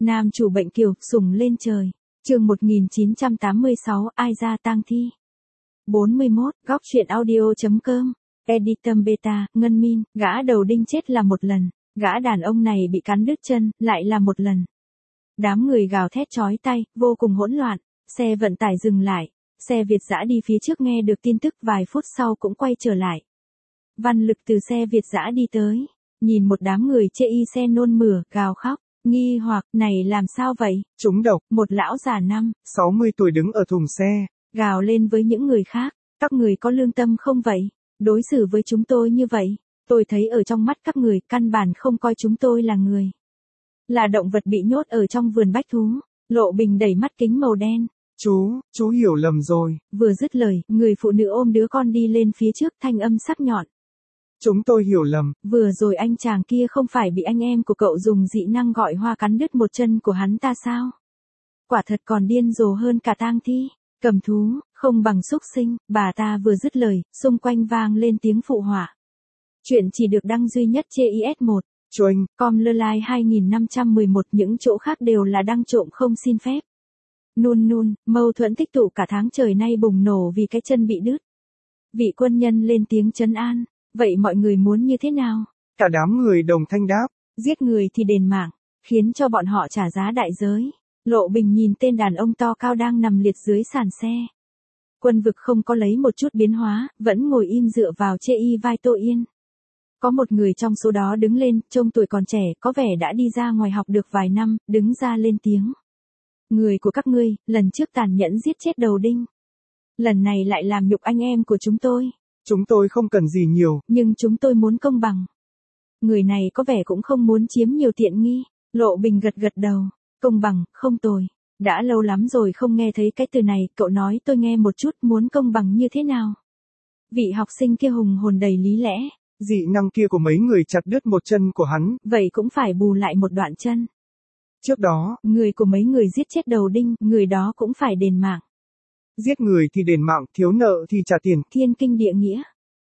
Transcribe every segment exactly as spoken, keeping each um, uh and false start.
Nam chủ bệnh kiều, sủng lên trời. Chương một nghìn chín trăm tám mươi sáu, ai ra tang thi. bốn mươi mốt, góc truyện audio.com. Editor Beta, Ngân Min, gã đầu đinh chết là một lần, gã đàn ông này bị cắn đứt chân, lại là một lần. Đám người gào thét chói tai, vô cùng hỗn loạn, xe vận tải dừng lại, xe Việt dã đi phía trước nghe được tin tức vài phút sau cũng quay trở lại. Văn Lực từ xe Việt dã đi tới, nhìn một đám người chê y xe nôn mửa, gào khóc, nghi hoặc, này làm sao vậy? Trúng độc. Một lão già năm, sáu mươi tuổi đứng ở thùng xe, gào lên với những người khác, các người có lương tâm không vậy? Đối xử với chúng tôi như vậy, tôi thấy ở trong mắt các người căn bản không coi chúng tôi là người. Là động vật bị nhốt ở trong vườn bách thú. Lộ Bình đẩy mắt kính màu đen. Chú, chú hiểu lầm rồi. Vừa dứt lời, người phụ nữ ôm đứa con đi lên phía trước, thanh âm sắc nhọn. Chúng tôi hiểu lầm. Vừa rồi anh chàng kia không phải bị anh em của cậu dùng dị năng gọi hoa cắn đứt một chân của hắn ta sao? Quả thật còn điên rồ hơn cả tang thi, cầm thú, không bằng xúc sinh. Bà ta vừa dứt lời, xung quanh vang lên tiếng phụ họa. Chuyện chỉ được đăng duy nhất trên i ét một. Choanh. Com lơ lai hai nghìn năm trăm mười một, những chỗ khác đều là đăng trộm không xin phép. Nun nun, mâu thuẫn tích tụ cả tháng trời nay bùng nổ vì cái chân bị đứt. Vị quân nhân lên tiếng trấn an. Vậy mọi người muốn như thế nào? Cả đám người đồng thanh đáp. Giết người thì đền mạng, khiến cho bọn họ trả giá đại giới. Lộ Bình nhìn tên đàn ông to cao đang nằm liệt dưới sàn xe. Quân Vực không có lấy một chút biến hóa, vẫn ngồi im dựa vào chê y vai Tô Yên. Có một người trong số đó đứng lên, trông tuổi còn trẻ, có vẻ đã đi ra ngoài học được vài năm, đứng ra lên tiếng. Người của các ngươi, lần trước tàn nhẫn giết chết đầu đinh. Lần này lại làm nhục anh em của chúng tôi. Chúng tôi không cần gì nhiều. Nhưng chúng tôi muốn công bằng. Người này có vẻ cũng không muốn chiếm nhiều tiện nghi. Lộ Bình gật gật đầu. Công bằng, không tồi. Đã lâu lắm rồi không nghe thấy cái từ này, cậu nói tôi nghe một chút, muốn công bằng như thế nào? Vị học sinh kia hùng hồn đầy lý lẽ. Dị năng kia của mấy người chặt đứt một chân của hắn. Vậy cũng phải bù lại một đoạn chân. Trước đó, người của mấy người giết chết đầu đinh, người đó cũng phải đền mạng. Giết người thì đền mạng, thiếu nợ thì trả tiền. Thiên kinh địa nghĩa.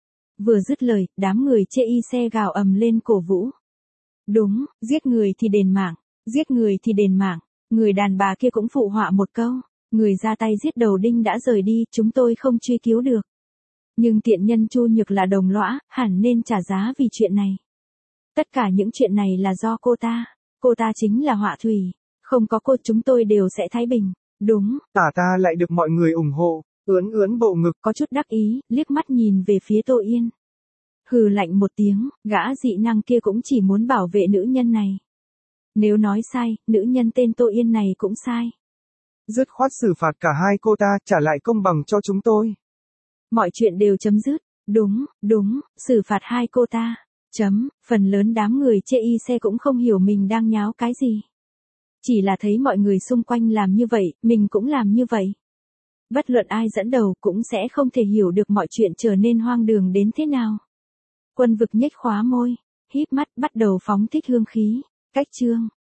Vừa dứt lời, đám người chê y xe gào ầm lên cổ vũ. Đúng, giết người thì đền mạng, giết người thì đền mạng. Người đàn bà kia cũng phụ họa một câu. Người ra tay giết đầu đinh đã rời đi, chúng tôi không truy cứu được. Nhưng tiện nhân Chu Nhược là đồng lõa, hẳn nên trả giá vì chuyện này. Tất cả những chuyện này là do cô ta. Cô ta chính là họa thủy. Không có cô chúng tôi đều sẽ thái bình. Đúng. Tả ta lại được mọi người ủng hộ. Ướn ướn bộ ngực. Có chút đắc ý, liếc mắt nhìn về phía Tô Yên. Hừ lạnh một tiếng, gã dị năng kia cũng chỉ muốn bảo vệ nữ nhân này. Nếu nói sai, nữ nhân tên Tô Yên này cũng sai. Dứt khoát xử phạt cả hai cô ta, trả lại công bằng cho chúng tôi. Mọi chuyện đều chấm dứt. Đúng, đúng, xử phạt hai cô ta. Chấm, phần lớn đám người chê y xe cũng không hiểu mình đang nháo cái gì. Chỉ là thấy mọi người xung quanh làm như vậy, mình cũng làm như vậy. Bất luận ai dẫn đầu cũng sẽ không thể hiểu được mọi chuyện trở nên hoang đường đến thế nào. Quân Vực nhếch khóa môi, híp mắt bắt đầu phóng thích hương khí. Cách chương.